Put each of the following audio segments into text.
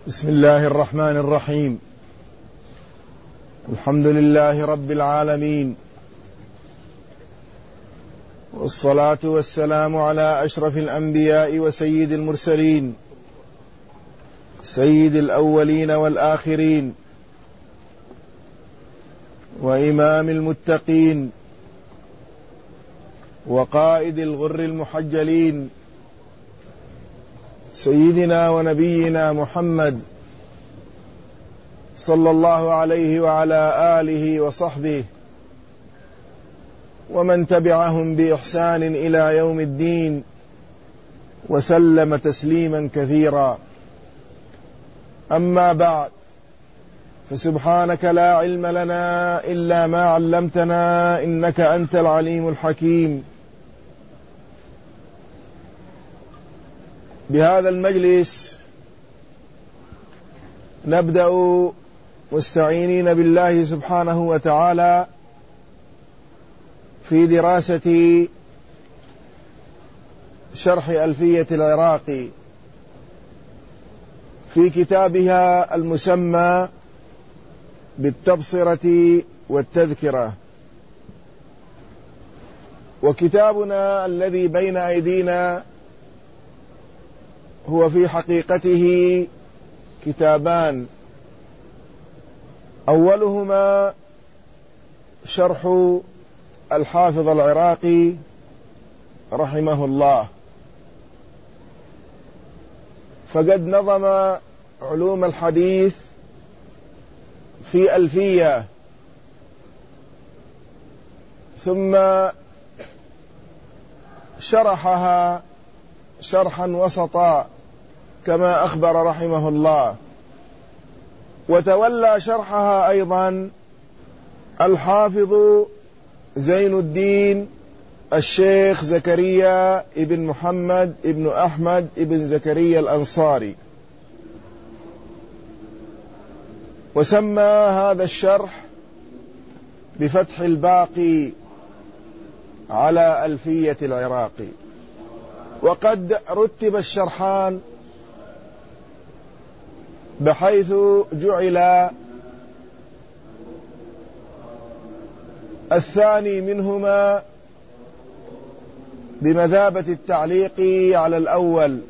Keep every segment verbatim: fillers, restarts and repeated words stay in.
بسم الله الرحمن الرحيم. الحمد لله رب العالمين، والصلاة والسلام على أشرف الأنبياء وسيد المرسلين، سيد الأولين والآخرين، وإمام المتقين، وقائد الغر المحجلين، سيدنا ونبينا محمد صلى الله عليه وعلى آله وصحبه ومن تبعهم بإحسان إلى يوم الدين، وسلم تسليما كثيرا. أما بعد، فسبحانك لا علم لنا إلا ما علمتنا إنك أنت العليم الحكيم. بهذا المجلس نبدأ مستعينين بالله سبحانه وتعالى في دراسة شرح ألفية العراقي في كتابها المسمى بالتبصرة والتذكرة. وكتابنا الذي بين أيدينا هو في حقيقته كتابان، أولهما شرح الحافظ العراقي رحمه الله، فقد نظم علوم الحديث في ألفية، ثم شرحها شرحا وسطا كما أخبر رحمه الله، وتولى شرحها أيضا الحافظ زين الدين الشيخ زكريا ابن محمد ابن أحمد ابن زكريا الأنصاري، وسمى هذا الشرح بفتح الباقي على ألفية العراقي. وقد رتب الشرحان بحيث جعل الثاني منهما بمثابة التعليق على الأول،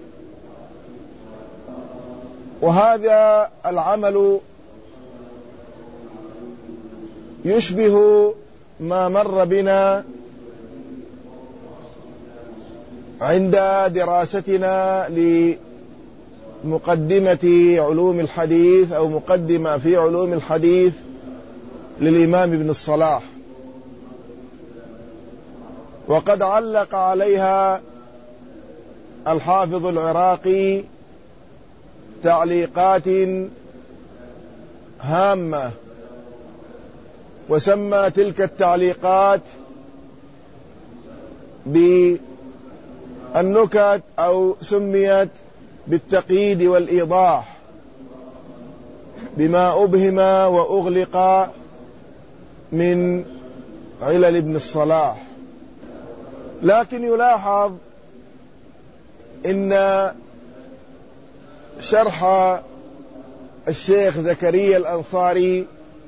وهذا العمل يشبه ما مر بنا عند دراستنا لمقدمة علوم الحديث أو مقدمة في علوم الحديث للإمام ابن الصلاح، وقد علق عليها الحافظ العراقي تعليقات هامة، وسمى تلك التعليقات بالنكت أو سميت بالتقييد والإيضاح بما أبهم وأغلق من علل ابن الصلاح. لكن يلاحظ إن شرح الشيخ زكريا الأنصاري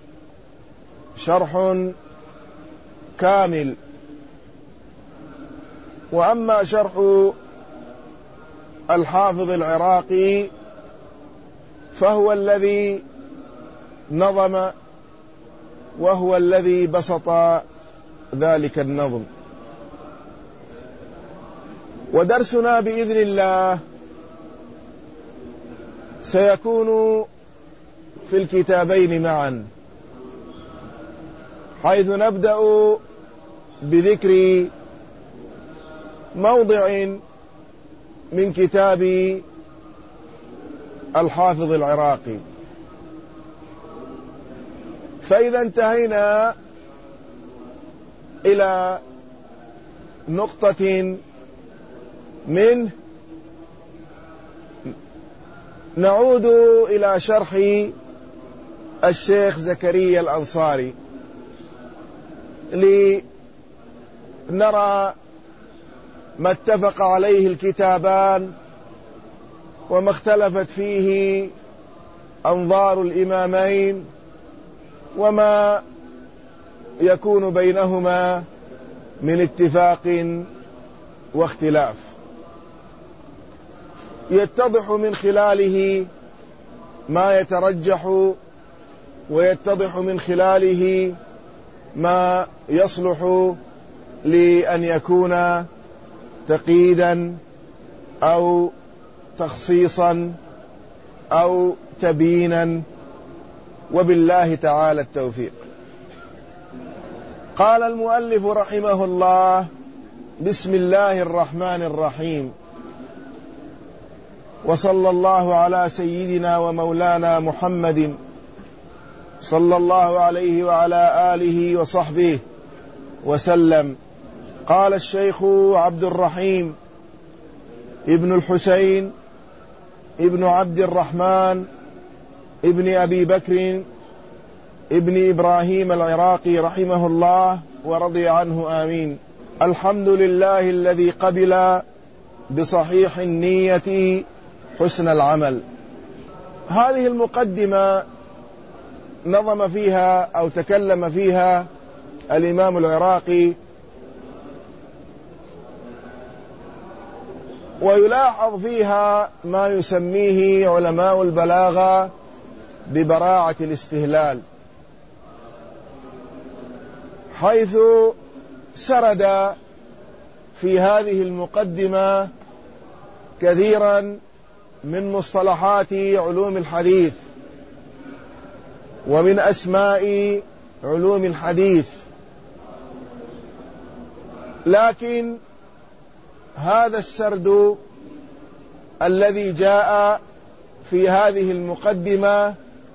شرح كامل، وأما شرح الحافظ العراقي فهو الذي نظم وهو الذي بسط ذلك النظم. ودرسنا بإذن الله سيكون في الكتابين معا، حيث نبدأ بذكر موضع من كتاب الحافظ العراقي، فإذا انتهينا إلى نقطة منه نعود إلى شرح الشيخ زكريا الأنصاري لنرى ما اتفق عليه الكتابان وما اختلفت فيه أنظار الإمامين وما يكون بينهما من اتفاق واختلاف، يتضح من خلاله ما يترجح، ويتضح من خلاله ما يصلح لأن يكون تقييدا أو تخصيصا أو تبيينا، وبالله تعالى التوفيق. قال المؤلف رحمه الله: بسم الله الرحمن الرحيم، وصلى الله على سيدنا ومولانا محمد صلى الله عليه وعلى آله وصحبه وسلم. قال الشيخ عبد الرحيم ابن الحسين ابن عبد الرحمن ابن أبي بكر ابن إبراهيم العراقي رحمه الله ورضي عنه، آمين. الحمد لله الذي قبل بصحيح النية حسن العمل. هذه المقدمة نظم فيها أو تكلم فيها الإمام العراقي، ويلاحظ فيها ما يسميه علماء البلاغة ببراعة الاستهلال، حيث سرد في هذه المقدمة كثيرا من مصطلحات علوم الحديث ومن أسماء علوم الحديث، لكن هذا السرد الذي جاء في هذه المقدمة،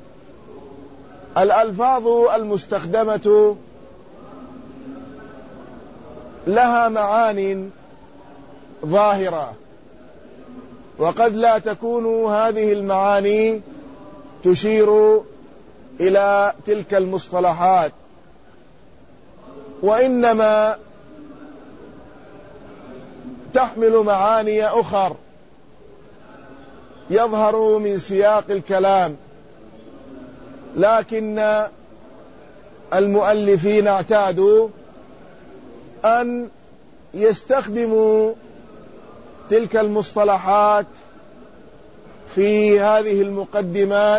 الألفاظ المستخدمة لها معان ظاهرة، وقد لا تكون هذه المعاني تشير إلى تلك المصطلحات، وإنما تحمل معاني أخر يظهر من سياق الكلام، لكن المؤلفين اعتادوا أن يستخدموا تلك المصطلحات في هذه المقدمات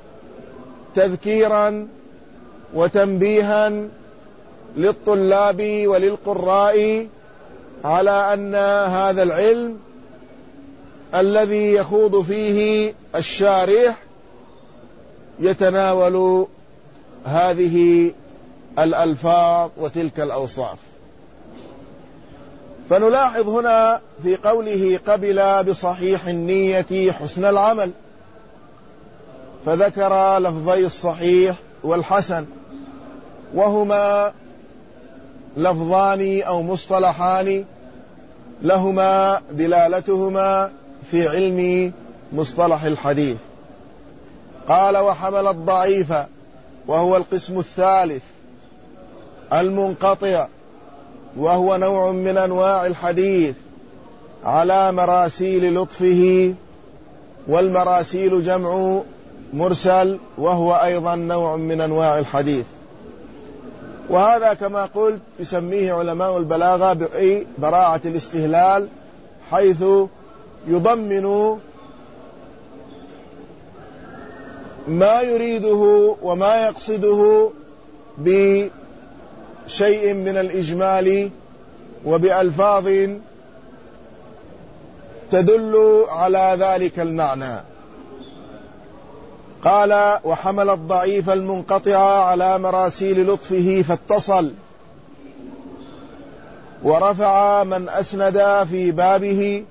تذكيرا وتنبيها للطلاب وللقراء على أن هذا العلم الذي يخوض فيه الشارح يتناول هذه الألفاظ وتلك الأوصاف. فنلاحظ هنا في قوله قبل بصحيح النية حسن العمل، فذكر لفظي الصحيح والحسن، وهما لفظان أو مصطلحان لهما دلالتهما في علم مصطلح الحديث. قال: وحمل الضعيف، وهو القسم الثالث المنقطع، وهو نوع من أنواع الحديث، على مراسيل لطفه، والمراسيل جمع مرسل، وهو أيضا نوع من أنواع الحديث. وهذا كما قلت يسميه علماء البلاغة ببراعة الاستهلال، حيث يضمن ما يريده وما يقصده بشيء من الإجمال وبألفاظ تدل على ذلك المعنى. قال: وحمل الضعيف المنقطع على مراسيل لطفه فاتصل، ورفع من أسند في بابه.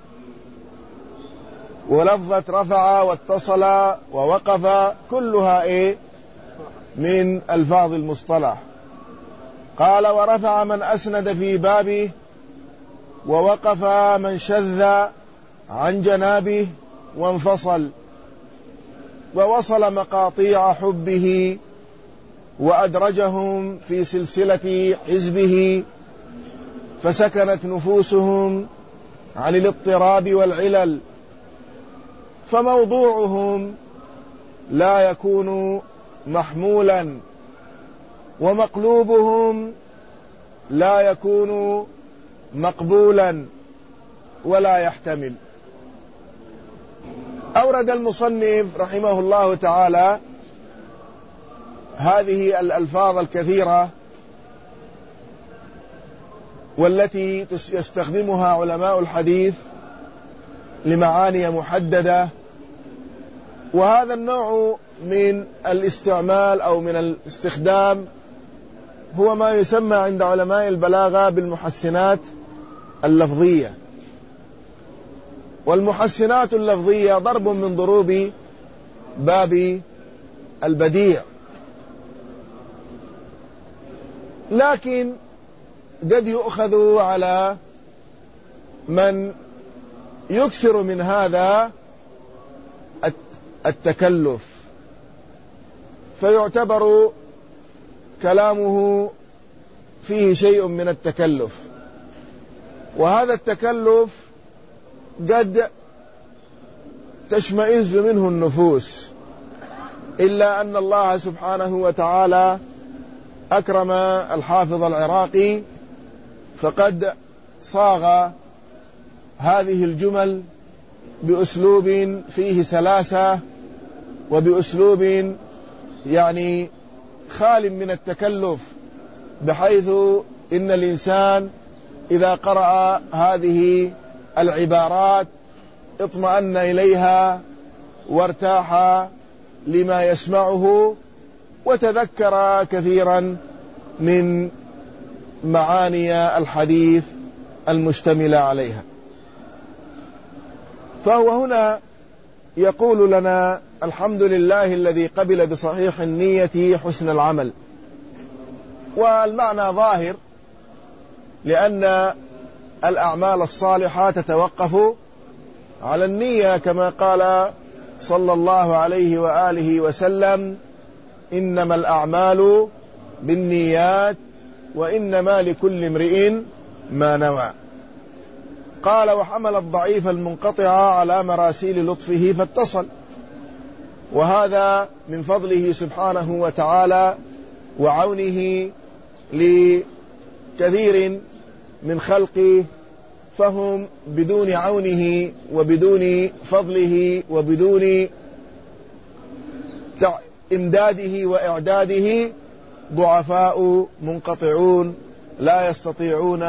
ولفظة رفع واتصل ووقف كلها إيه من ألفاظ المصطلح. قال: ورفع من أسند في بابه، ووقف من شذ عن جنابه وانفصل، ووصل مقاطيع حبه، وأدرجهم في سلسلة حزبه، فسكنت نفوسهم عن الاضطراب والعلل، فموضوعهم لا يكون محمولا، ومقلوبهم لا يكون مقبولا ولا يحتمل. أورد المصنف رحمه الله تعالى هذه الألفاظ الكثيرة والتي يستخدمها علماء الحديث لمعاني محددة، وهذا النوع من الاستعمال أو من الاستخدام هو ما يسمى عند علماء البلاغة بالمحسنات اللفظية. والمحسنات اللفظية ضرب من ضروب باب البديع، لكن قد يؤخذ على من يكثر من هذا التكلف، فيعتبر كلامه فيه شيء من التكلف، وهذا التكلف قد تشمئز منه النفوس، إلا أن الله سبحانه وتعالى أكرم الحافظ العراقي فقد صاغ هذه الجمل بأسلوب فيه سلاسة، وبأسلوب يعني خال من التكلف، بحيث إن الإنسان إذا قرأ هذه العبارات اطمأن إليها وارتاح لما يسمعه، وتذكر كثيرا من معاني الحديث المشتملة عليها. فهو هنا يقول لنا: الحمد لله الذي قبل بصحيح النية حسن العمل. والمعنى ظاهر، لأن الأعمال الصالحة تتوقف على النية، كما قال صلى الله عليه وآله وسلم: إنما الأعمال بالنيات وإنما لكل امرئ ما نوى. قال: وحمل الضعيف المنقطع على مراسيل لطفه فاتصل. وهذا من فضله سبحانه وتعالى وعونه لكثير من خلقه، فهم بدون عونه وبدون فضله وبدون إمداده وإعداده ضعفاء منقطعون لا يستطيعون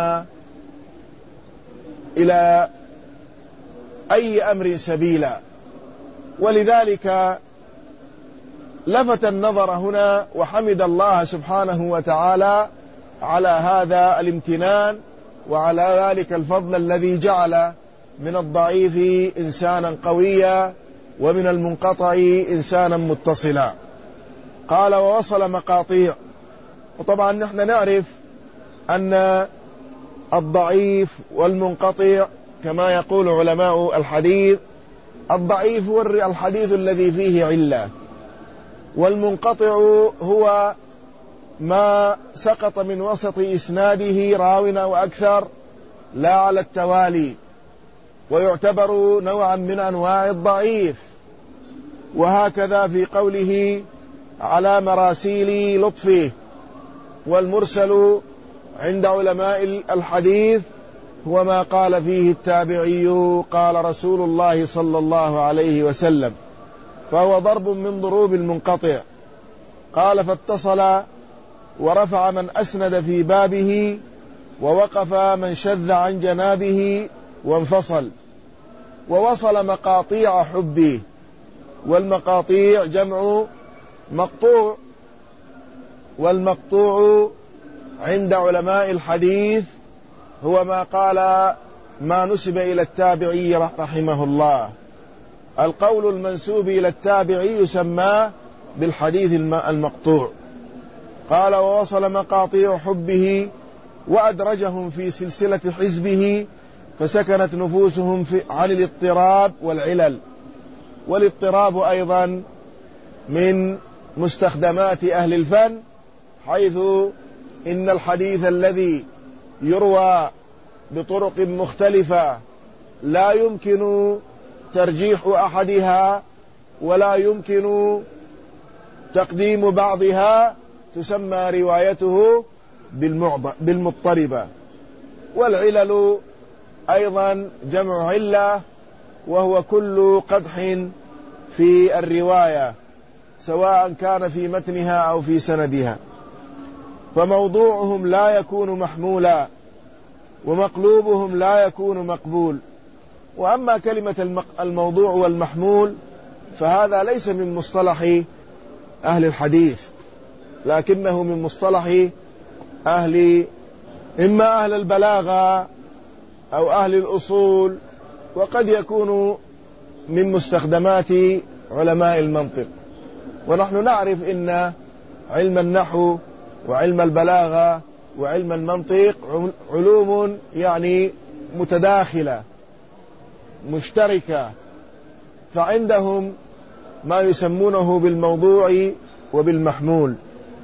إلى أي أمر سبيلا. ولذلك لفت النظر هنا وحمد الله سبحانه وتعالى على هذا الامتنان وعلى ذلك الفضل الذي جعل من الضعيف إنسانا قويا ومن المنقطع إنسانا متصلا. قال: ووصل مقاطيع. وطبعا نحن نعرف أن الضعيف والمنقطع كما يقول علماء الحديث: الضعيف هو الحديث الذي فيه علة، والمنقطع هو ما سقط من وسط إسناده راو أو أكثر لا على التوالي، ويعتبر نوعا من أنواع الضعيف. وهكذا في قوله على مراسيل لطفه. والمرسل عند علماء الحديث هو ما قال فيه التابعي قال رسول الله صلى الله عليه وسلم، فهو ضرب من ضروب المنقطع. قال: فاتصل ورفع من أسند في بابه، ووقف من شذ عن جنابه وانفصل. ووصل مقاطيع حبه. والمقاطيع جمع مقطوع، والمقطوع عند علماء الحديث هو ما قال ما نسب إلى التابعي رحمه الله. القول المنسوب إلى التابعي يسمى بالحديث المقطوع. قال: ووصل مقاطيع حبه وأدرجهم في سلسلة حزبه، فسكنت نفوسهم في عن الاضطراب والعلل. والاضطراب أيضا من مستخدمات أهل الفن، حيث إن الحديث الذي يروى بطرق مختلفة لا يمكن ترجيح أحدها ولا يمكن تقديم بعضها تسمى روايته بالمضطربة. والعلل أيضا جمع علة، وهو كل قدح في الرواية سواء كان في متنها أو في سندها، فموضوعهم لا يكون محمولا ومقلوبهم لا يكون مقبول. وأما كلمة الموضوع والمحمول فهذا ليس من مصطلح أهل الحديث، لكنه من مصطلح أهل إما أهل البلاغة أو أهل الأصول، وقد يكون من مستخدمات علماء المنطق. ونحن نعرف إن علم النحو وعلم البلاغة وعلم المنطق علوم يعني متداخلة مشتركة، فعندهم ما يسمونه بالموضوع وبالمحمول،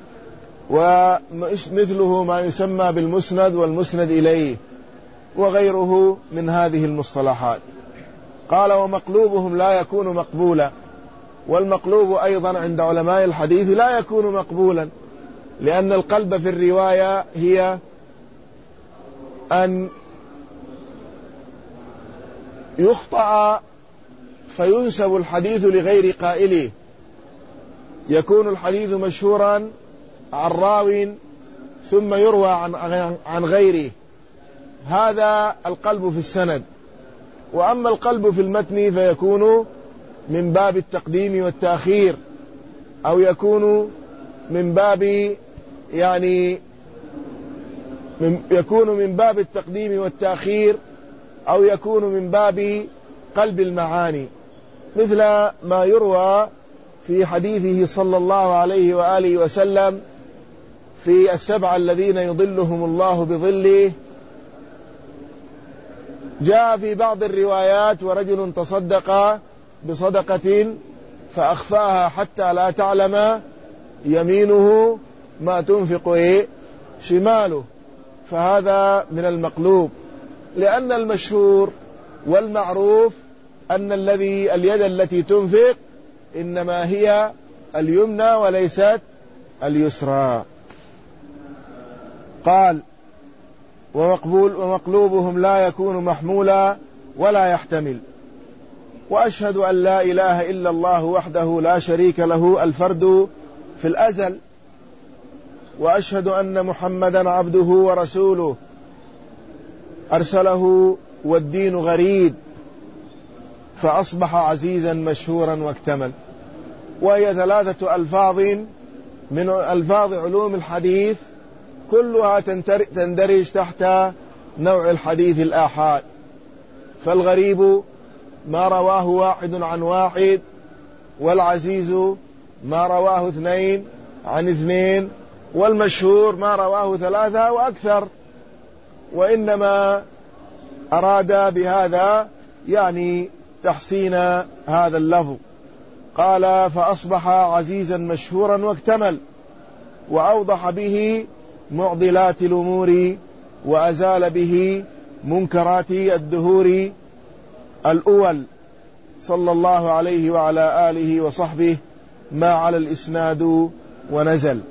ومثله ما يسمى بالمسند والمسند إليه وغيره من هذه المصطلحات. قال ومقلوبهم لا يكون مقبولا، والمقلوب أيضا عند علماء الحديث لا يكون مقبولا، لأن القلب في الرواية هي أن يخطأ فينسب الحديث لغير قائله، يكون الحديث مشهورا عن راو ثم يروى عن, عن غيره، هذا القلب في السند. وأما القلب في المتن فيكون من باب التقديم والتأخير، أو يكون من باب يعني من يكون من باب التقديم والتأخير، أو يكون من باب قلب المعاني، مثل ما يروى في حديثه صلى الله عليه وآله وسلم في السبعة الذين يظلهم الله بظله. جاء في بعض الروايات ورجل تصدق بصدقة فأخفاها حتى لا تعلم يمينه ما تنفق إيه شماله، فهذا من المقلوب، لأن المشهور والمعروف أن الذي اليد التي تنفق إنما هي اليمنى وليست اليسرى. قال ومقبول ومقلوبهم لا يكون محمولا ولا يحتمل. وأشهد أن لا إله إلا الله وحده لا شريك له الفرد في الأزل، وأشهد أن محمدا عبده ورسوله أرسله والدين غريب فأصبح عزيزا مشهورا واكتمل. وهي ثلاثة ألفاظ من ألفاظ علوم الحديث كلها تندرج تحت نوع الحديث الآحاد. فالغريب ما رواه واحد عن واحد، والعزيز ما رواه اثنين عن اثنين، والمشهور ما رواه ثلاثة وأكثر. وإنما أراد بهذا يعني تحسين هذا اللفظ. قال فأصبح عزيزا مشهورا واكتمل، وأوضح به معضلات الأمور، وأزال به منكرات الدهور الأول، صلى الله عليه وعلى آله وصحبه ما على الإسناد ونزل.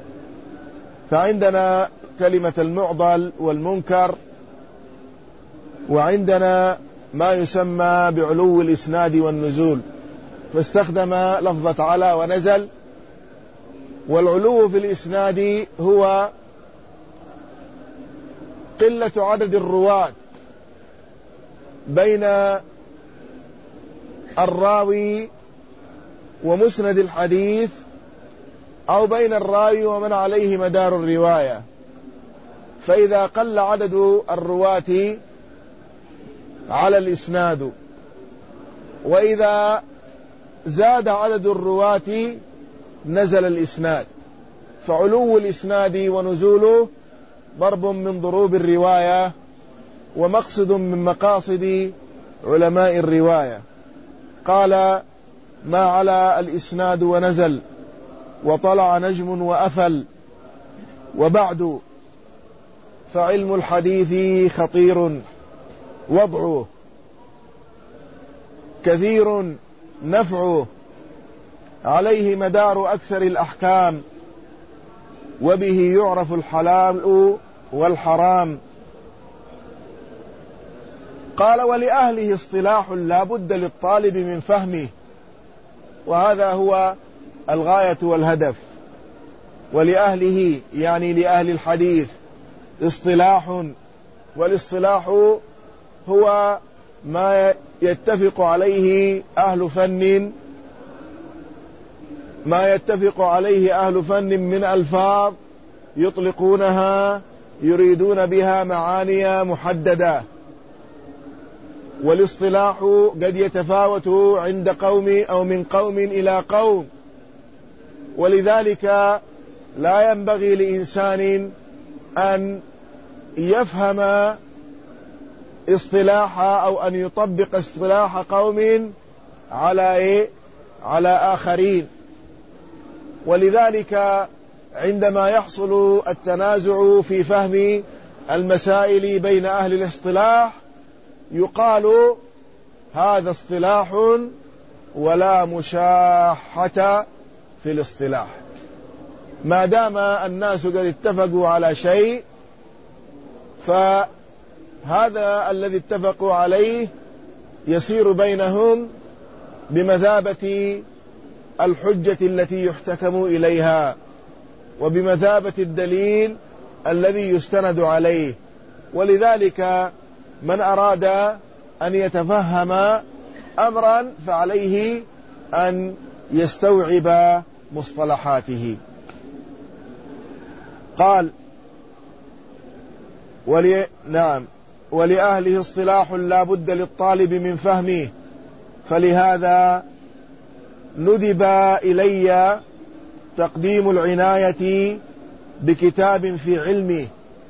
فعندنا كلمة المعضل والمنكر، وعندنا ما يسمى بعلو الإسناد والنزول، فاستخدم لفظة على ونزل. والعلو في الإسناد هو قلة عدد الرواة بين الراوي ومسند الحديث، أو بين الراوي ومن عليه مدار الرواية. فإذا قل عدد الرواة على الإسناد، وإذا زاد عدد الرواة نزل الإسناد. فعلو الإسناد ونزوله ضرب من ضروب الرواية، ومقصد من مقاصد علماء الرواية. قال ما على الإسناد ونزل، وطلع نجم وأفل. وبعد فعلم الحديث خطير وضعه، كثير نفعه، عليه مدار أكثر الأحكام، وبه يعرف الحلال والحرام. قال: ولأهله اصطلاح لا بد للطالب من فهمه، وهذا هو الغاية والهدف. ولأهله يعني لأهل الحديث اصطلاح، والاصطلاح هو ما يتفق عليه أهل فن ما يتفق عليه أهل فن من ألفاظ يطلقونها يريدون بها معاني محددة. والاصطلاح قد يتفاوت عند قوم أو من قوم إلى قوم، ولذلك لا ينبغي لإنسان أن يفهم اصطلاح أو أن يطبق اصطلاح قوم على إيه؟ على آخرين. ولذلك عندما يحصل التنازع في فهم المسائل بين أهل الاصطلاح يقال هذا اصطلاح ولا مشاحة في الاصطلاح، ما دام الناس قد اتفقوا على شيء فهذا الذي اتفقوا عليه يصير بينهم بمثابة الحجة التي يحتكم إليها، وبمثابة الدليل الذي يستند عليه. ولذلك من أراد أن يتفهم أمرا فعليه أن يستوعب مصطلحاته. قال: ولي نعم ولأهله اصطلاح لا بد للطالب من فهمه، فلهذا ندب إلي تقديم العناية بكتاب في علمه.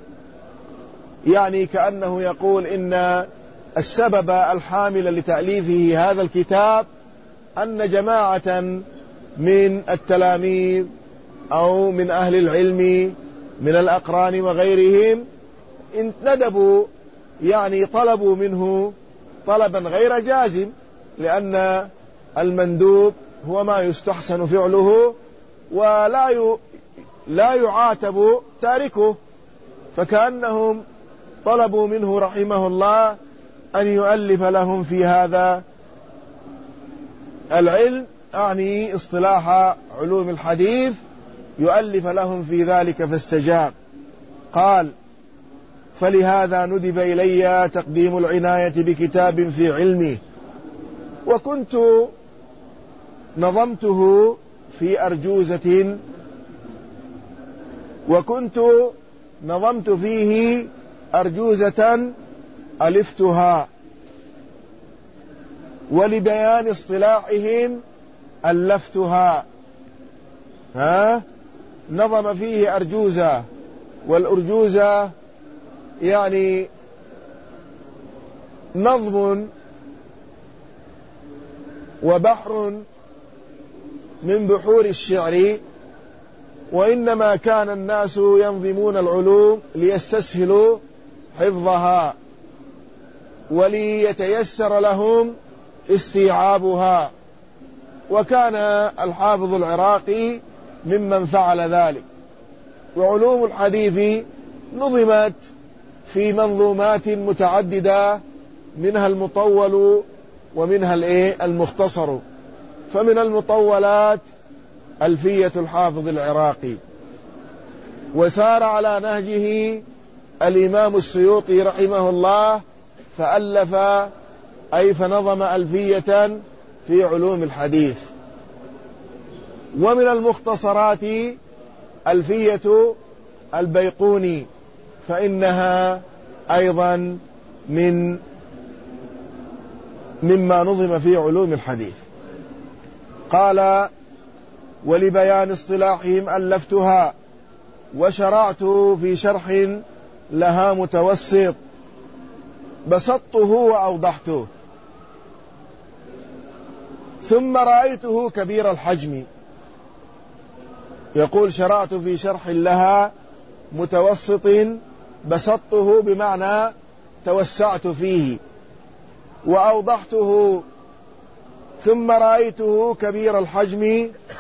يعني كأنه يقول إن السبب الحامل لتأليفه هذا الكتاب أن جماعة من التلاميذ أو من أهل العلم من الأقران وغيرهم ندبوا، يعني طلبوا منه طلبا غير جازم، لأن المندوب هو ما يستحسن فعله ولا لا يعاتب تاركه، فكأنهم طلبوا منه رحمه الله أن يؤلف لهم في هذا العلم، أعني اصطلاح علوم الحديث، يؤلف لهم في ذلك فاستجاب. قال: فلهذا ندب إلي تقديم العناية بكتاب في علمه، وكنت نظمته في أرجوزة وكنت نظمت فيه أرجوزة ألفتها، ولبيان اصطلاحهم ألفتها. ها نظم فيه أرجوزة، والأرجوزة يعني نظم وبحر من بحور الشعر، وإنما كان الناس ينظمون العلوم ليستسهلوا حفظها وليتيسر لهم استيعابها، وكان الحافظ العراقي ممن فعل ذلك. وعلوم الحديث نظمت في منظومات متعددة، منها المطول ومنها المختصر. فمن المطولات ألفية الحافظ العراقي، وسار على نهجه الإمام السيوطي رحمه الله فألف أي فنظم ألفية في علوم الحديث. ومن المختصرات ألفية البيقوني، فإنها أيضا من مما نظم في علوم الحديث. قال: ولبيان اصطلاحهم ألفتها، وشرعت في شرح لها متوسط، بسطته وأوضحته، ثم رأيته كبير الحجم. يقول: شرعت في شرح لها متوسط، بسطته بمعنى توسعت فيه، وأوضحته، ثم رأيته كبير الحجم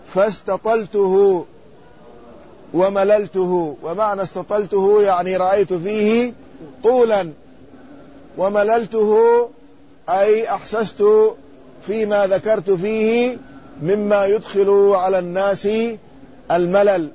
فاستطلته ومللته. ومعنى استطلته يعني رأيت فيه طولا، ومللته أي أحسست فيما ذكرت فيه مما يدخل على الناس الملل،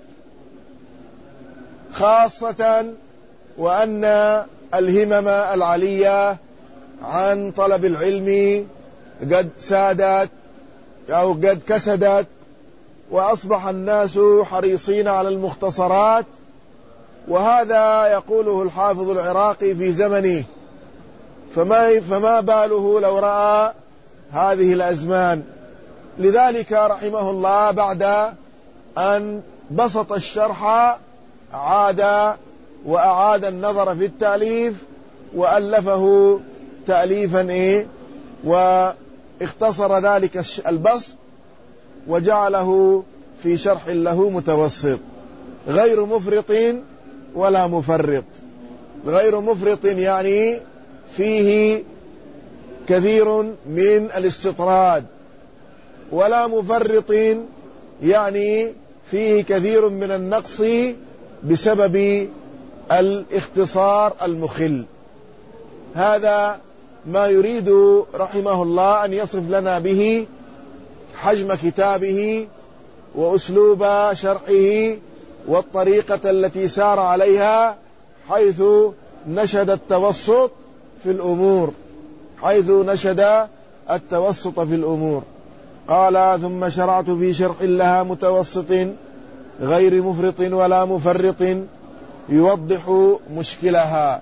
خاصة وأن الهمم العلية عن طلب العلم قد سادت أو قد كسدت، وأصبح الناس حريصين على المختصرات، وهذا يقوله الحافظ العراقي في زمنه، فما, فما باله لو رأى هذه الأزمان. لذلك رحمه الله بعد أن بسط الشرح عاد وأعاد النظر في التأليف وألفه تأليفا إيه، واختصر ذلك البسط وجعله في شرح له متوسط، غير مفرط ولا مفرط. غير مفرط يعني فيه كثير من الاستطراد، ولا مفرط يعني فيه كثير من النقص بسبب الاختصار المخل. هذا ما يريد رحمه الله أن يصف لنا به حجم كتابه وأسلوب شرحه والطريقة التي سار عليها، حيث نشد التوسط في الأمور حيث نشد التوسط في الأمور قال: ثم شرعت في شرح لها متوسط غير مفرط ولا مفرط، يوضح مشكلها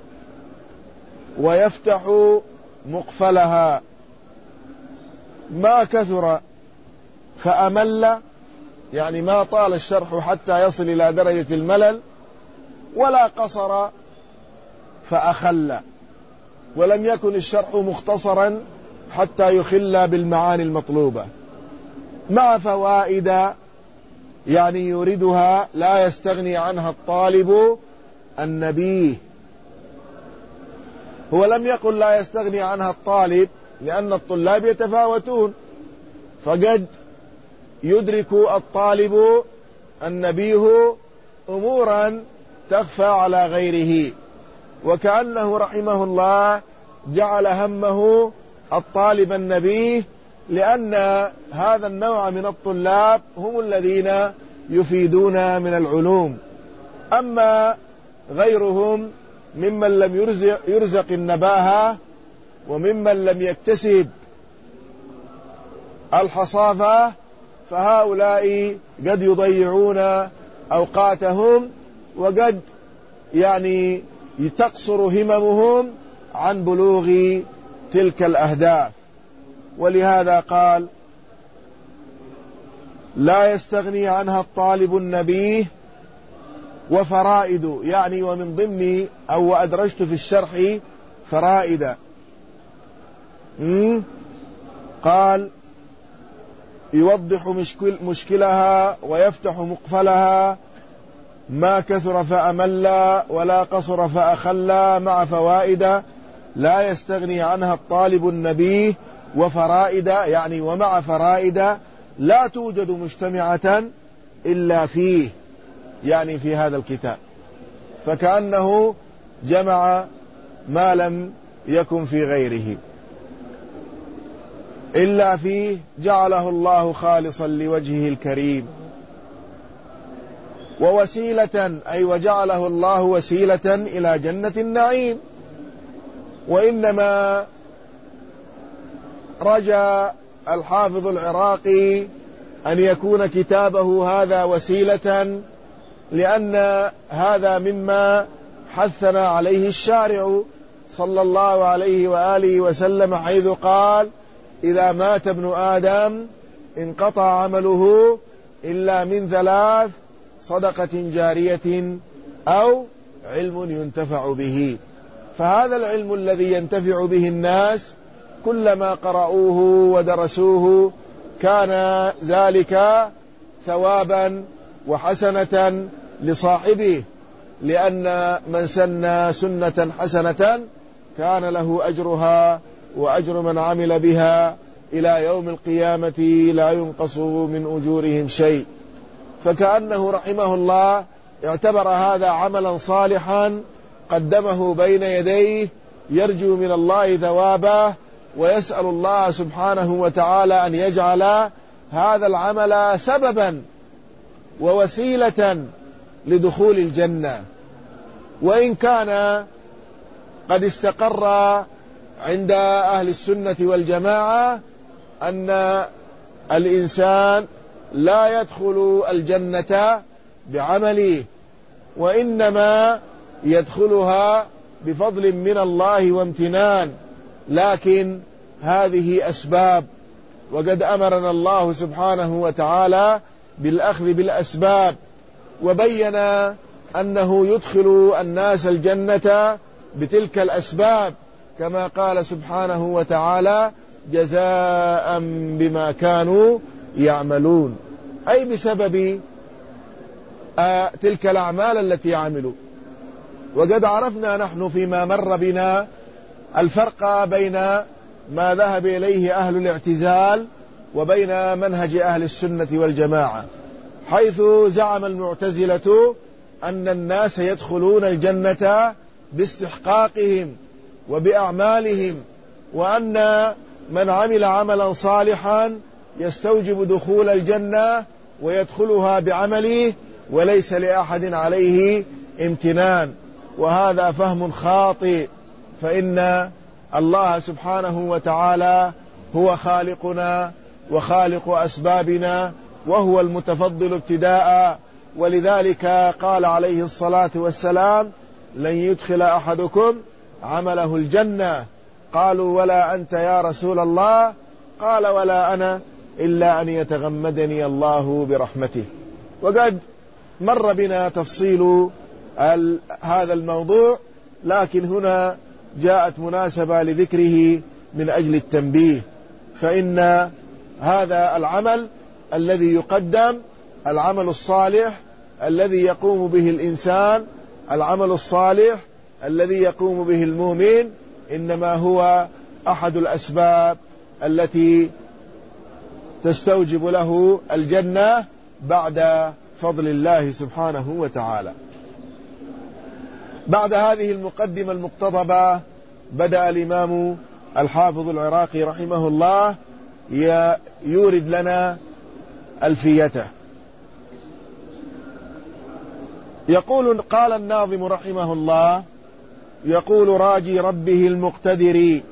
ويفتح مقفلها، ما كثر فأمل، يعني ما طال الشرح حتى يصل إلى درجة الملل، ولا قصر فأخل، ولم يكن الشرح مختصرا حتى يخل بالمعاني المطلوبة، مع فوائد يعني يوردها لا يستغني عنها الطالب النبيه. هو لم يقل لا يستغني عنها الطالب، لأن الطلاب يتفاوتون، فقد يدرك الطالب النبيه أمورا تخفى على غيره، وكأنه رحمه الله جعل همه الطالب النبيه، لأن هذا النوع من الطلاب هم الذين يفيدون من العلوم. أما غيرهم ممن لم يرزق, يرزق النباهة وممن لم يكتسب الحصافة، فهؤلاء قد يضيعون أوقاتهم، وقد يعني تقصر هممهم عن بلوغ تلك الأهداف. ولهذا قال: لا يستغني عنها الطالب النبيه وفرائد، يعني ومن ضمن أو وأدرجت في الشرح فرائد. قال: يوضح مشكل مشكلها ويفتح مقفلها، ما كثر فأمل ولا قصر فأخل، مع فوائد لا يستغني عنها الطالب النبيه وفرائد، يعني ومع فرائد لا توجد مجتمعة إلا فيه، يعني في هذا الكتاب، فكأنه جمع ما لم يكن في غيره. إلا فيه جعله الله خالصا لوجهه الكريم، ووسيلة أي وجعله الله وسيلة إلى جنة النعيم. وإنما رجى الحافظ العراقي أن يكون كتابه هذا وسيلة، لأن هذا مما حثنا عليه الشارع صلى الله عليه وآله وسلم، حيث قال: إذا مات ابن آدم انقطع عمله إلا من ثلاث: صدقة جارية أو علم ينتفع به. فهذا العلم الذي ينتفع به الناس كلما قرأوه ودرسوه كان ذلك ثوابا وحسنة لصاحبه، لأن من سن سنة حسنة كان له أجرها وأجر من عمل بها إلى يوم القيامة لا ينقص من أجورهم شيء. فكأنه رحمه الله اعتبر هذا عملا صالحا قدمه بين يديه يرجو من الله ثوابه، ويسأل الله سبحانه وتعالى أن يجعل هذا العمل سببا ووسيلة لدخول الجنة. وإن كان قد استقر عند أهل السنة والجماعة أن الإنسان لا يدخل الجنة بعمله، وإنما يدخلها بفضل من الله وامتنان، لكن هذه أسباب، وقد أمرنا الله سبحانه وتعالى بالأخذ بالأسباب، وبين أنه يدخل الناس الجنة بتلك الأسباب، كما قال سبحانه وتعالى جزاء بما كانوا يعملون، أي بسبب تلك الأعمال التي عملوا. وقد عرفنا نحن فيما مر بنا الفرق بين ما ذهب إليه أهل الاعتزال وبين منهج أهل السنة والجماعة، حيث زعم المعتزلة أن الناس يدخلون الجنة باستحقاقهم وبأعمالهم، وأن من عمل عملا صالحا يستوجب دخول الجنة ويدخلها بعمله، وليس لأحد عليه امتنان. وهذا فهم خاطئ، فإن الله سبحانه وتعالى هو خالقنا وخالق أسبابنا، وهو المتفضل ابتداء، ولذلك قال عليه الصلاة والسلام لن يدخل أحدكم عمله الجنة. قالوا ولا أنت يا رسول الله؟ قال ولا أنا إلا أن يتغمدني الله برحمته. وقد مر بنا تفصيل هذا الموضوع، لكن هنا جاءت مناسبة لذكره من أجل التنبيه. فإن هذا العمل الذي يقدم، العمل الصالح الذي يقوم به الإنسان، العمل الصالح الذي يقوم به المؤمن، إنما هو أحد الأسباب التي تستوجب له الجنة بعد فضل الله سبحانه وتعالى. بعد هذه المقدمة المقتضبة بدأ الإمام الحافظ العراقي رحمه الله يورد لنا ألفيته. يقول قال الناظم رحمه الله يقول راجي ربه المقتدر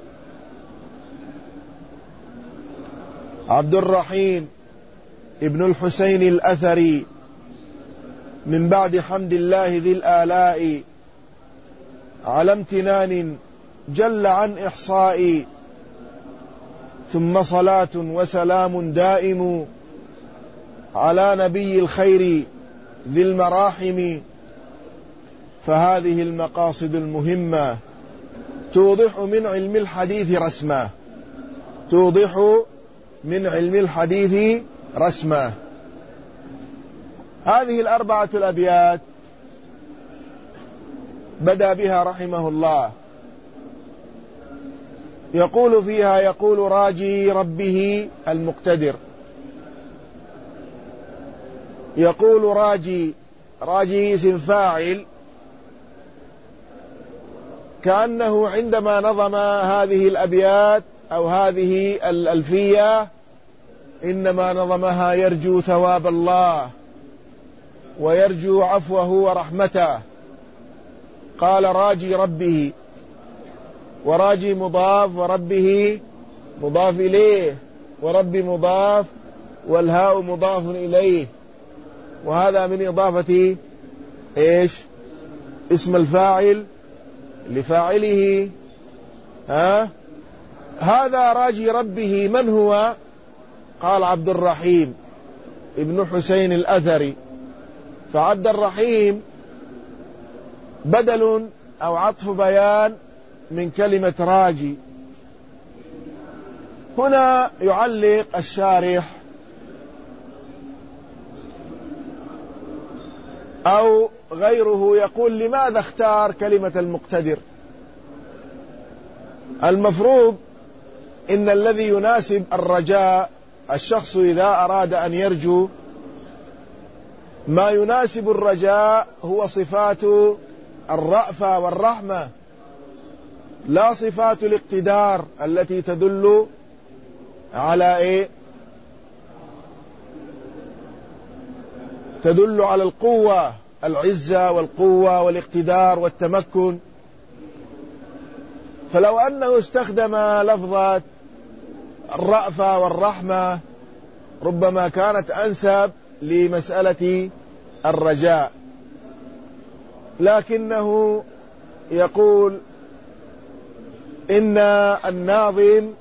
عبد الرحيم ابن الحسين الأثري من بعد حمد الله ذي الآلاء على امتنان جل عن إحصائي، ثم صلاة وسلام دائم على نبي الخير ذي المراحم. فهذه المقاصد المهمة توضح من علم الحديث رسمه، توضح من علم الحديث رسمه. هذه الأربعة الأبيات بدأ بها رحمه الله، يقول فيها يقول راجي ربه المقتدر. يقول راجي، راجي اسم فاعل، كأنه عندما نظم هذه الأبيات أو هذه الألفية إنما نظمها يرجو ثواب الله ويرجو عفوه ورحمته. قال راجي ربه، وراجي مضاف وربه مضاف إليه، ورب مضاف والهاء مضاف إليه، وهذا من إضافة إيش؟ اسم الفاعل لفاعله. ها؟ هذا راجي ربه من هو؟ قال عبد الرحيم ابن حسين الأثري. فعبد الرحيم بدل أو عطف بيان من كلمة راجي. هنا يعلق الشارح أو غيره يقول لماذا اختار كلمة المقتدر؟ المفروض إن الذي يناسب الرجاء، الشخص إذا أراد أن يرجو ما يناسب الرجاء هو صفات الرأفة والرحمة، لا صفات الاقتدار التي تدل على إيه؟ تدل على القوة، العزة والقوة والاقتدار والتمكن. فلو أنه استخدم لفظة الرأفة والرحمة ربما كانت أنسب لمسألة الرجاء، لكنه يقول إن الناظم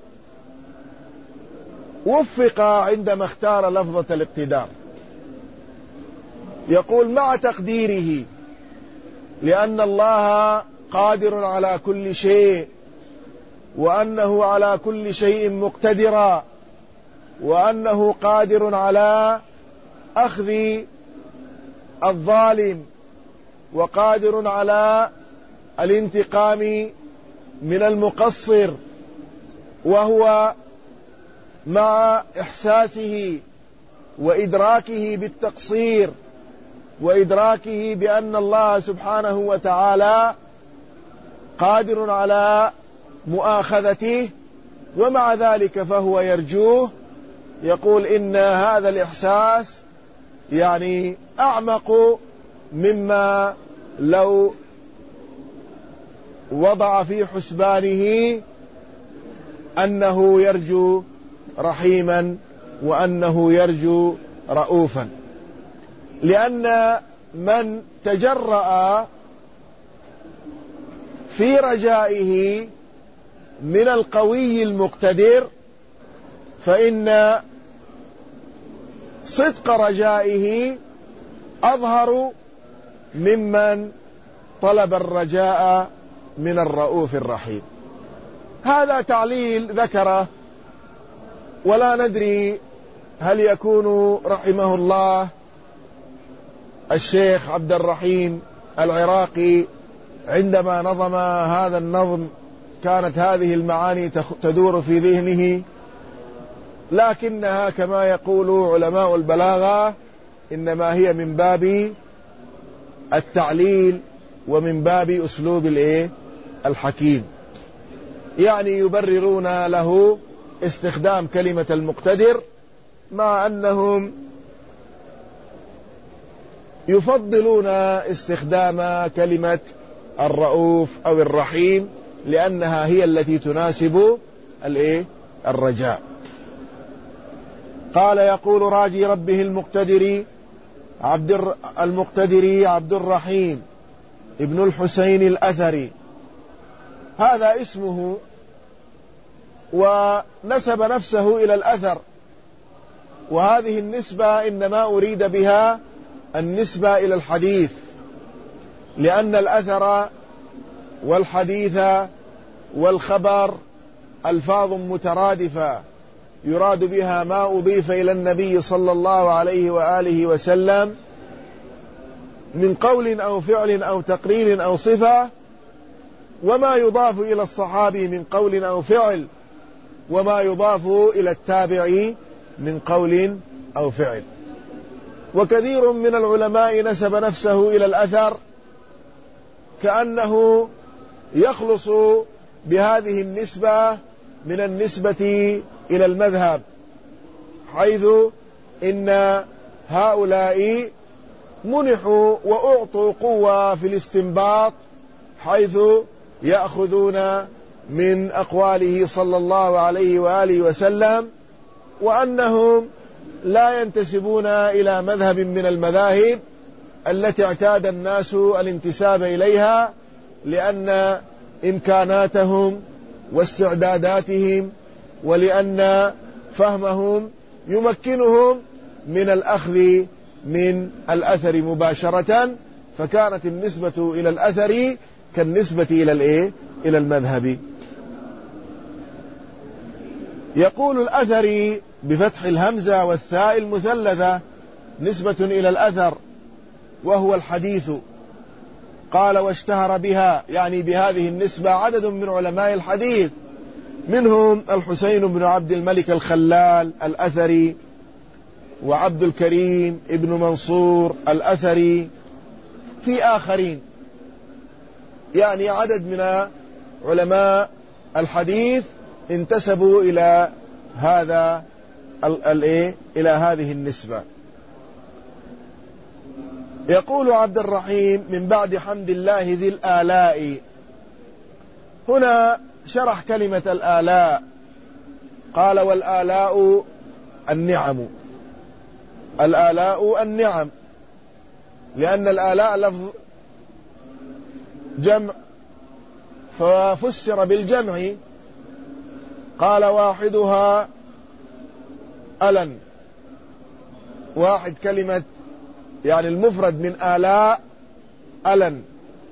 وفق عندما اختار لفظة الاقتدار، يقول مع تقديره، لأن الله قادر على كل شيء، وأنه على كل شيء مقتدرا، وأنه قادر على أخذ الظالم، وقادر على الانتقام من المقصر، وهو مع إحساسه وإدراكه بالتقصير وإدراكه بأن الله سبحانه وتعالى قادر على مؤاخذته، ومع ذلك فهو يرجوه. يقول إن هذا الإحساس يعني أعمق مما لو وضع في حسبانه أنه يرجو رحيما وأنه يرجو رؤوفا، لأن من تجرأ في رجائه من القوي المقتدر فإن صدق رجائه أظهر ممن طلب الرجاء من الرؤوف الرحيم. هذا تعليل ذكره، ولا ندري هل يكون رحمه الله الشيخ عبد الرحيم العراقي عندما نظم هذا النظم كانت هذه المعاني تدور في ذهنه، لكنها كما يقول علماء البلاغة إنما هي من باب التعليل ومن باب أسلوب الإيه؟ الحكيم، يعني يبررون له استخدام كلمة المقتدر مع أنهم يفضلون استخدام كلمة الرؤوف أو الرحيم لأنها هي التي تناسب الإيه؟ الرجاء. قال يقول راجي ربه المقتدر عبد المقتدر عبد الرحيم ابن الحسين الأثري، هذا اسمه، ونسب نفسه إلى الأثر، وهذه النسبة إنما أريد بها النسبة إلى الحديث، لأن الأثر والحديث والخبر ألفاظ مترادفة يراد بها ما أضيف إلى النبي صلى الله عليه وآله وسلم من قول أو فعل أو تقرير أو صفة، وما يضاف إلى الصحابي من قول أو فعل، وما يضاف إلى التابعي من قول أو فعل. وكثير من العلماء نسب نفسه إلى الأثر كأنه يخلص بهذه النسبة من النسبة إلى المذهب، حيث إن هؤلاء منحوا وأعطوا قوة في الاستنباط، حيث يأخذون من أقواله صلى الله عليه وآله وسلم، وأنهم لا ينتسبون إلى مذهب من المذاهب التي اعتاد الناس الانتساب إليها، لأن إمكاناتهم واستعداداتهم ولأن فهمهم يمكنهم من الأخذ من الأثر مباشرة، فكانت النسبة إلى الأثر كالنسبة إلى الإيه؟ إلى المذهب. يقول الأثر بفتح الهمزة والثاء المثلثة نسبة إلى الأثر وهو الحديث. قال واشتهر بها، يعني بهذه النسبة عدد من علماء الحديث منهم الحسين بن عبد الملك الخلال الأثري، وعبد الكريم ابن منصور الأثري، في آخرين، يعني عدد من علماء الحديث انتسبوا إلى هذا الإيه إلى هذه النسبة. يقول عبد الرحيم: من بعد حمد الله ذي الآلاء. هنا شرح كلمة الآلاء، قال: والآلاء النعم. الآلاء النعم، لأن الآلاء لفظ جمع ففسر بالجمع. قال: واحدها ألن، واحد كلمة يعني المفرد من آلاء ألن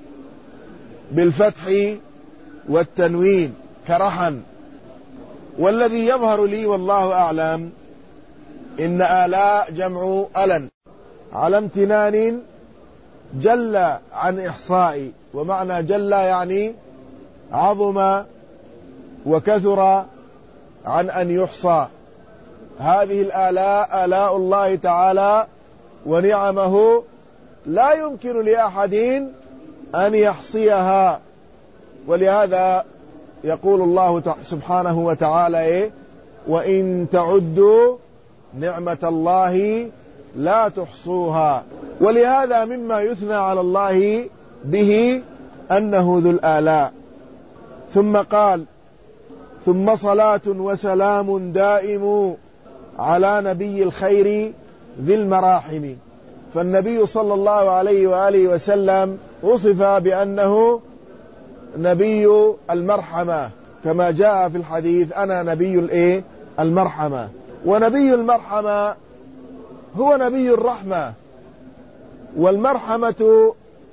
بالفتح والتنوين كرحا. والذي يظهر لي والله أعلم إن آلاء جمع ألن على امتنان جل عن إحصاء، ومعنى جل يعني عظم وكثر عن أن يحصى. هذه الآلاء آلاء الله تعالى ونعمه لا يمكن لأحد أن يحصيها. ولهذا يقول الله سبحانه وتعالى: إيه؟ وإن تعدوا نعمة الله لا تحصوها. ولهذا مما يثنى على الله به أنه ذو الآلاء. ثم قال: ثم صلاة وسلام دائم على نبي الخير ذي المراحم. فالنبي صلى الله عليه وآله وسلم وصف بأنه نبي المرحمة، كما جاء في الحديث: أنا نبي الإيه المرحمة. ونبي المرحمة هو نبي الرحمة. والمرحمة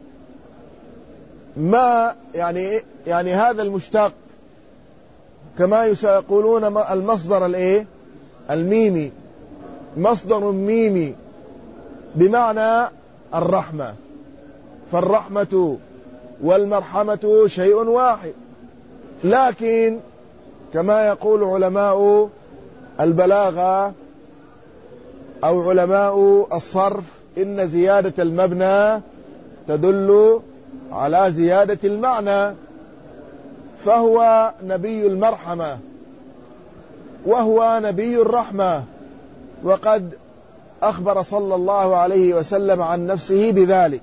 ما يعني يعني هذا المشتق، كما يقولون المصدر الايه الميمي، مصدر ميمي بمعنى الرحمة. فالرحمة والمرحمة شيء واحد، لكن كما يقول علماء البلاغة أو علماء الصرف: إن زيادة المبنى تدل على زيادة المعنى. فهو نبي المرحمة وهو نبي الرحمة، وقد أخبر صلى الله عليه وسلم عن نفسه بذلك.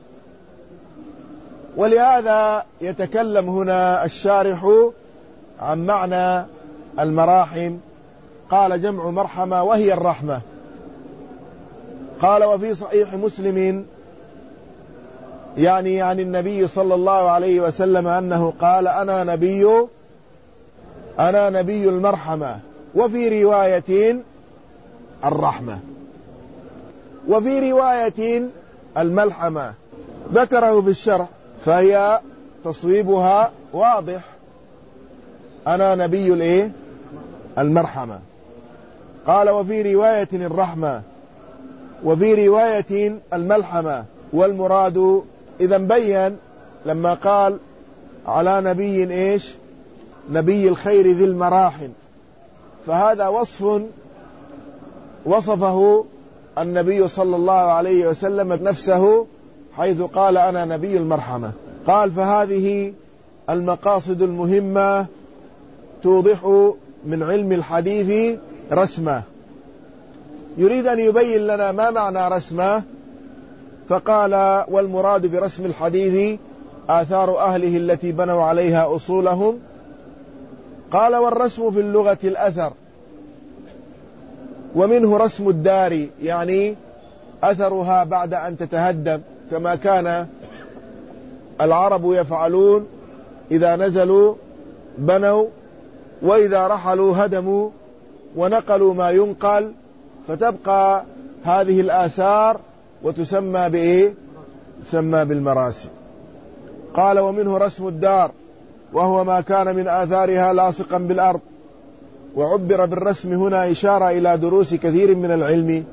ولهذا يتكلم هنا الشارح عن معنى المراحم. قال: جمع مرحمة وهي الرحمة. قال: وفي صحيح مسلم يعني عن النبي صلى الله عليه وسلم أنه قال: أنا نبي أنا نبي المرحمة. وفي رواية الرحمة، وفي رواية الملحمة. ذكره في الشرح، فهي تصويبها واضح: أنا نبي الإيه المرحمة. قال: وفي رواية الرحمة، وفي رواية الملحمة. والمراد إذا بين لما قال على نبي إيش نبي الخير ذي المراحم، فهذا وصف وصفه النبي صلى الله عليه وسلم نفسه، حيث قال: أنا نبي المرحمة. قال: فهذه المقاصد المهمة توضح من علم الحديث رسمه. يريد أن يبين لنا ما معنى رسمه، فقال: والمراد برسم الحديث آثار أهله التي بنوا عليها أصولهم. قال: والرسم في اللغة الأثر، ومنه رسم الدار، يعني أثرها بعد أن تتهدم، كما كان العرب يفعلون: إذا نزلوا بنوا، وإذا رحلوا هدموا، ونقلوا ما ينقل، فتبقى هذه الآثار وتسمى بإيه؟ تسمى بالمراسم. قال: ومنه رسم الدار، وهو ما كان من آثارها لاصقا بالأرض. وعبر بالرسم هنا إشارة إلى دروس كثير من العلم،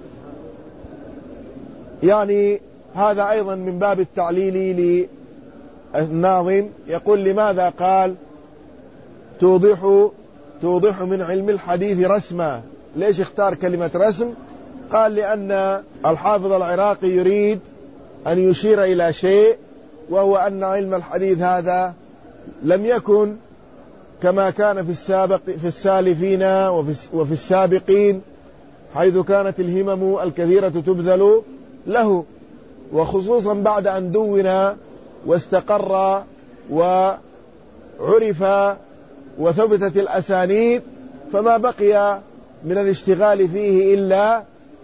يعني هذا أيضا من باب التعليل للناظم. يقول: لماذا قال توضح توضح من علم الحديث رسما. ليش اختار كلمة رسم؟ قال لأن الحافظ العراقي يريد أن يشير إلى شيء، وهو أن علم الحديث هذا لم يكن كما كان في السابق في السالفين وفي السابقين، حيث كانت الهمم الكثيرة تبذل له، وخصوصا بعد أن دون واستقر وعرف وثبتت الأسانيد، فما بقي من الاشتغال فيه إلا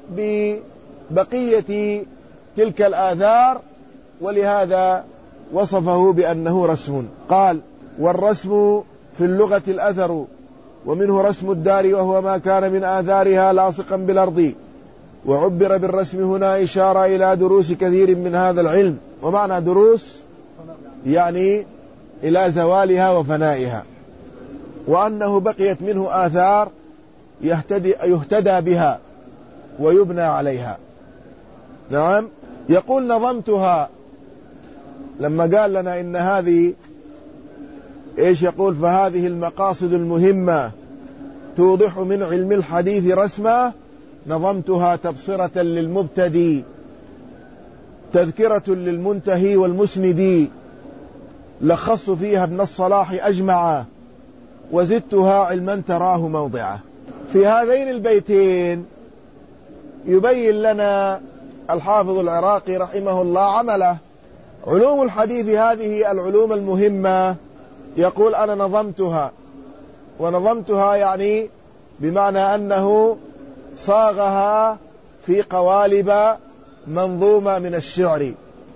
ببقية تلك الآثار، ولهذا وصفه بأنه رسم. قال: والرسم في اللغة الأثر، ومنه رسم الدار وهو ما كان من آثارها لاصقا بالأرض، وعبر بالرسم هنا إشارة إلى دروس كثير من هذا العلم. ومعنى دروس يعني إلى زوالها وفنائها، وأنه بقيت منه آثار يهتدي, يهتدى بها ويبنى عليها. نعم. يقول: نظمتها. لما قال لنا إن هذه إيش يقول؟ فهذه المقاصد المهمة توضح من علم الحديث رسما، نظمتها تبصرة للمبتدي، تذكرة للمنتهي والمسند، لخص فيها ابن الصلاح أجمع، وزدتها علما تراه موضعه. في هذين البيتين يبين لنا الحافظ العراقي رحمه الله عمله. علوم الحديث هذه العلوم المهمة، يقول: أنا نظمتها. ونظمتها يعني بمعنى أنه صاغها في قوالب منظومة من الشعر.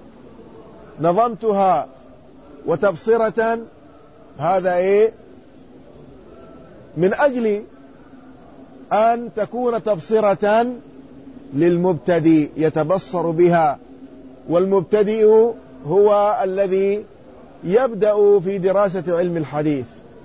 نظمتها وتبصرة، هذا إيه؟ من أجل أن تكون تبصرة للمبتدئ يتبصر بها، والمبتدئ هو الذي يبدأ في دراسة علم الحديث.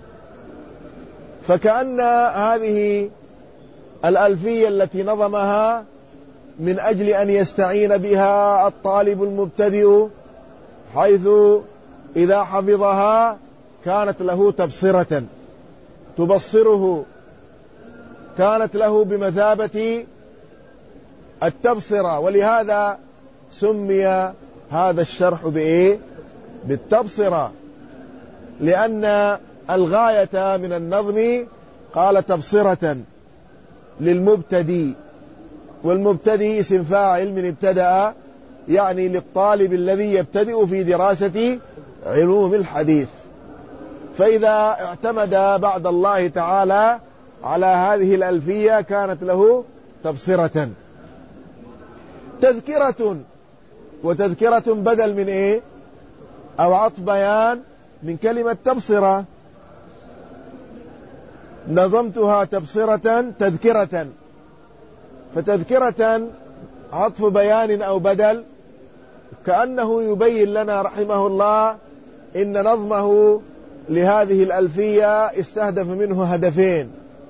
فكأن هذه الألفية التي نظمها من أجل أن يستعين بها الطالب المبتدئ، حيث إذا حفظها كانت له تبصرة تبصره، كانت له بمثابة التبصرة. ولهذا سمي هذا الشرح بإيه؟ بالتبصرة، لأن الغاية من النظم قال تبصرة للمبتدي، والمبتدي اسم فاعل من ابتدأ، يعني للطالب الذي يبتدئ في دراسة علوم الحديث. فإذا اعتمد بعد الله تعالى على هذه الألفية كانت له تبصرة. تذكرة، وتذكرة بدل من إيه؟ أو عطف بيان من كلمة تبصرة. نظمتها تبصرة تذكرة، فتذكرة عطف بيان أو بدل، كأنه يبين لنا رحمه الله إن نظمه لهذه الألفية استهدف منه هدفين: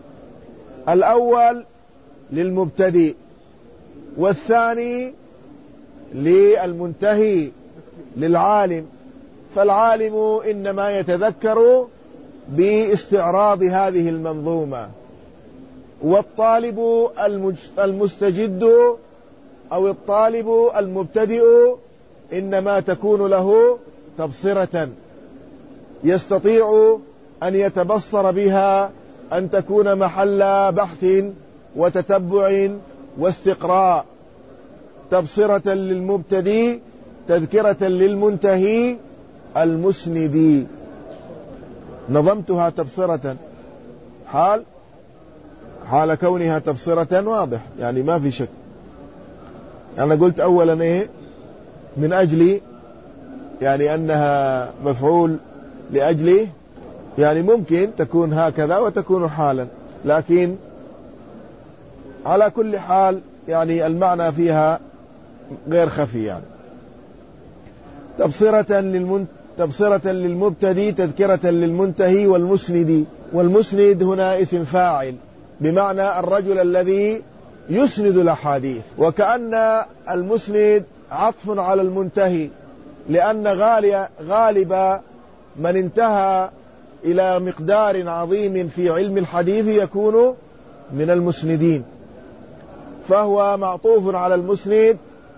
الأول للمبتدئ، والثاني للمنتهي للعالم. فالعالم إنما يتذكر باستعراض هذه المنظومة، والطالب المستجد أو الطالب المبتدئ إنما تكون له تبصرة يستطيع أن يتبصر بها، أن تكون محل بحث وتتبع واستقراء. تبصرة للمبتدئ، تذكرة للمنتهي المسند. نظمتها تبصرة، حال حال كونها تبصرة واضح، يعني ما في شك. أنا قلت أولا إيه؟ من أجل، يعني أنها مفعول لأجله، يعني ممكن تكون هكذا وتكون حالا، لكن على كل حال يعني المعنى فيها غير خفي. يعني تبصرة للمن... تبصرة للمبتدي، تذكرة للمنتهي والمسند. والمسند هنا اسم فاعل بمعنى الرجل الذي يسند الأحاديث، وكأن المسند عطف على المنتهي، لأن غالب من انتهى إلى مقدار عظيم في علم الحديث يكون من المسندين، فهو معطوف على المسند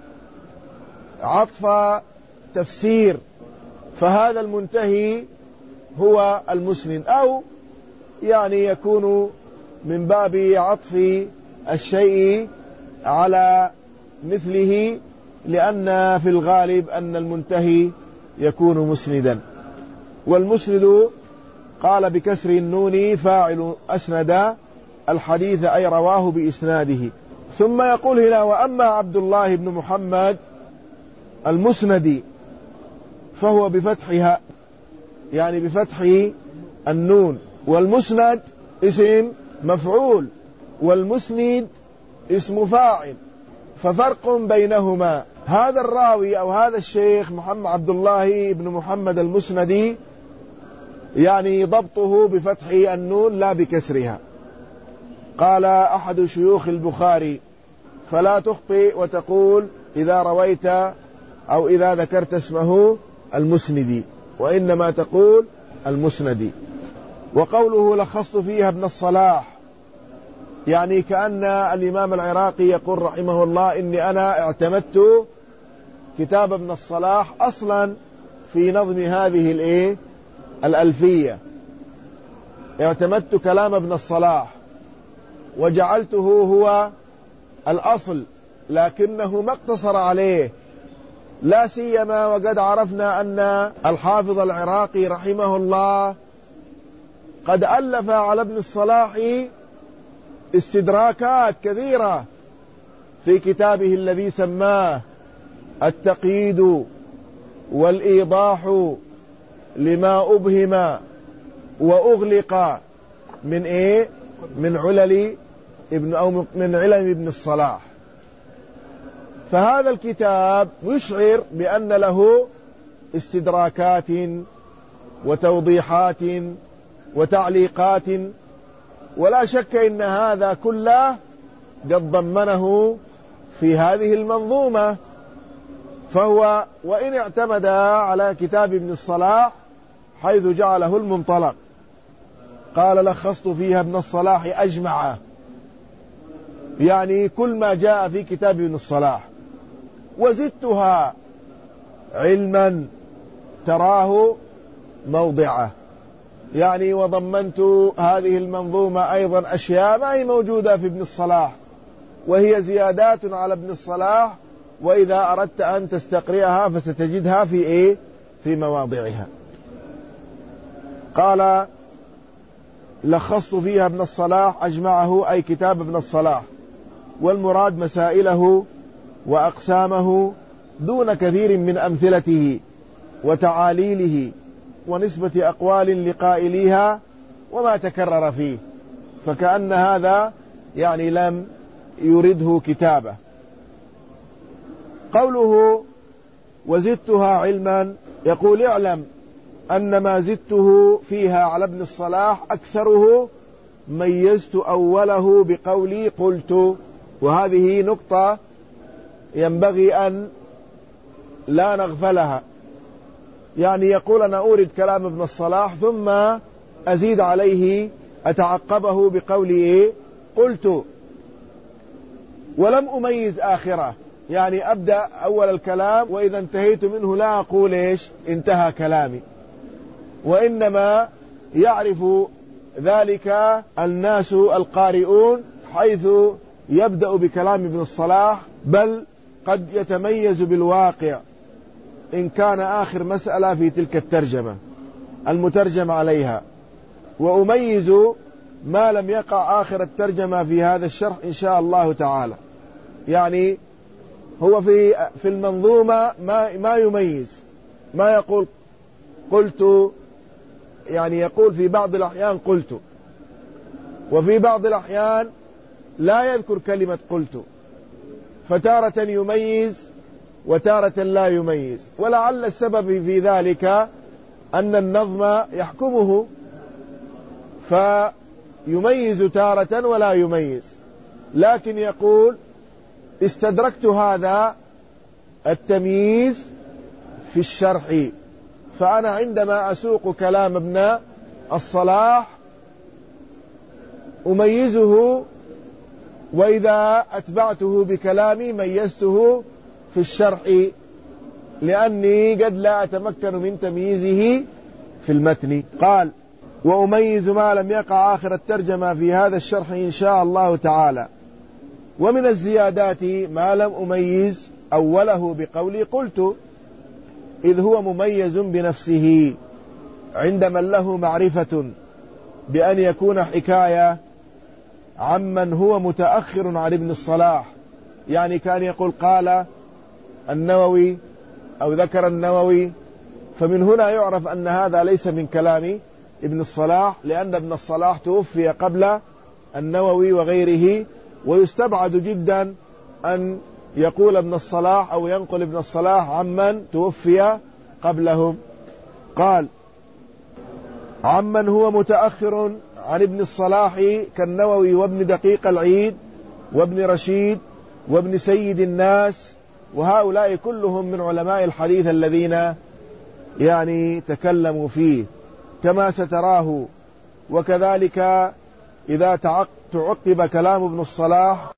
عطف تفسير، فهذا المنتهي هو المسند، أو يعني يكون من باب عطف الشيء على مثله، لأن في الغالب أن المنتهي يكون مسندا. والمسند قال بكسر النون فاعل أسند الحديث أي رواه بإسناده. ثم يقول هنا: وأما عبد الله بن محمد المسندي فهو بفتحها، يعني بفتح النون، والمسند اسم مفعول والمسند اسم فاعل، ففرق بينهما. هذا الراوي أو هذا الشيخ محمد عبد الله بن محمد المسندي يعني ضبطه بفتح النون لا بكسرها. قال أحد شيوخ البخاري: فلا تخطئ وتقول إذا رويت أو إذا ذكرت اسمه المسندي، وإنما تقول المسندي. وقوله لخصت فيها ابن الصلاح، يعني كأن الإمام العراقي يقول رحمه الله: إني أنا اعتمدت كتاب ابن الصلاح أصلا في نظم هذه الإيه الألفية، اعتمدت كلام ابن الصلاح وجعلته هو الأصل، لكنه ما اقتصر عليه، لا سيما وقد عرفنا أن الحافظ العراقي رحمه الله قد ألف على ابن الصلاح استدراكات كثيرة في كتابه الذي سماه التقييد والإيضاح لما أبهم وأغلق من إيه من علل ابن أو من علم ابن الصلاح. فهذا الكتاب يشعر بأن له استدراكات وتوضيحات وتعليقات، ولا شك إن هذا كله قد ضمنه في هذه المنظومة. فهو وإن اعتمد على كتاب ابن الصلاح حيث جعله المنطلق، قال لخصت فيها ابن الصلاح أجمع، يعني كل ما جاء في كتاب ابن الصلاح، وزدتها علما تراه موضعه، يعني وضمنت هذه المنظومة أيضا أشياء ما هي موجودة في ابن الصلاح، وهي زيادات على ابن الصلاح، وإذا أردت أن تستقرئها فستجدها في إيه في مواضعها. قال لخصت فيها ابن الصلاح أجمعه، أي كتاب ابن الصلاح، والمراد مسائله وأقسامه دون كثير من أمثلته وتعاليله ونسبة أقوال لقائليها وما تكرر فيه، فكأن هذا يعني لم يرده كتابه. قوله وزدتها علما، يقول اعلم أن ما زدته فيها على ابن الصلاح أكثره ميزت أوله بقولي قلت، وهذه نقطة ينبغي أن لا نغفلها، يعني يقول أنا أورد كلام ابن الصلاح ثم أزيد عليه أتعقبه بقولي إيه قلت، ولم أميز آخره، يعني أبدأ أول الكلام وإذا انتهيت منه لا أقول إيش انتهى كلامي، وإنما يعرف ذلك الناس القارئون حيث يبدأ بكلام ابن الصلاح، بل قد يتميز بالواقع إن كان آخر مسألة في تلك الترجمة المترجم عليها، وأميز ما لم يقع آخر الترجمة في هذا الشرح إن شاء الله تعالى. يعني هو في في المنظومة ما ما يميز، ما يقول قلت، يعني يقول في بعض الأحيان قلت، وفي بعض الأحيان لا يذكر كلمة قلت، فتارة يميز وتارة لا يميز، ولعل السبب في ذلك أن النظم يحكمه فيميز تارة ولا يميز، لكن يقول استدركت هذا التمييز في الشرح، فأنا عندما أسوق كلام ابن الصلاح أميزه، وإذا أتبعته بكلامي ميزته في الشرح، لأني قد لا أتمكن من تمييزه في المتن. قال: وأميز ما لم يقع آخر الترجمة في هذا الشرح إن شاء الله تعالى. ومن الزيادات ما لم أميز أوله بقولي قلت، إذ هو مميز بنفسه عند من له معرفة بأن يكون حكاية عمن هو متأخر عن ابن الصلاح، يعني كان يقول قال النووي أو ذكر النووي، فمن هنا يعرف أن هذا ليس من كلام ابن الصلاح، لأن ابن الصلاح توفي قبل النووي وغيره، ويستبعد جدا أن يقول ابن الصلاح أو ينقل ابن الصلاح عمن توفي قبلهم. قال: عمن هو متأخر عن ابن الصلاح كالنووي وابن دقيق العيد وابن رشيد وابن سيد الناس، وهؤلاء كلهم من علماء الحديث الذين يعني تكلموا فيه كما ستراه. وكذلك إذا تعقب كلام ابن الصلاح